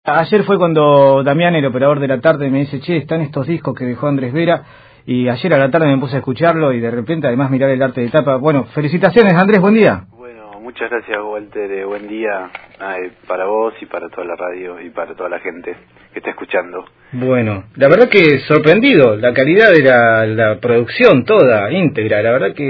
Ayer fue cuando Damián, el operador de la tarde, me dice, che, están estos discos que dejó Andrés Vera, y ayer a la tarde me puse a escucharlo y de repente además mirar el arte de tapa. Bueno, felicitaciones Andrés, buen día. Bueno, muchas gracias Walter, buen día para vos y para toda la radio y para toda la gente que está escuchando. Bueno, la verdad que sorprendido, la calidad de la producción toda, íntegra, la verdad que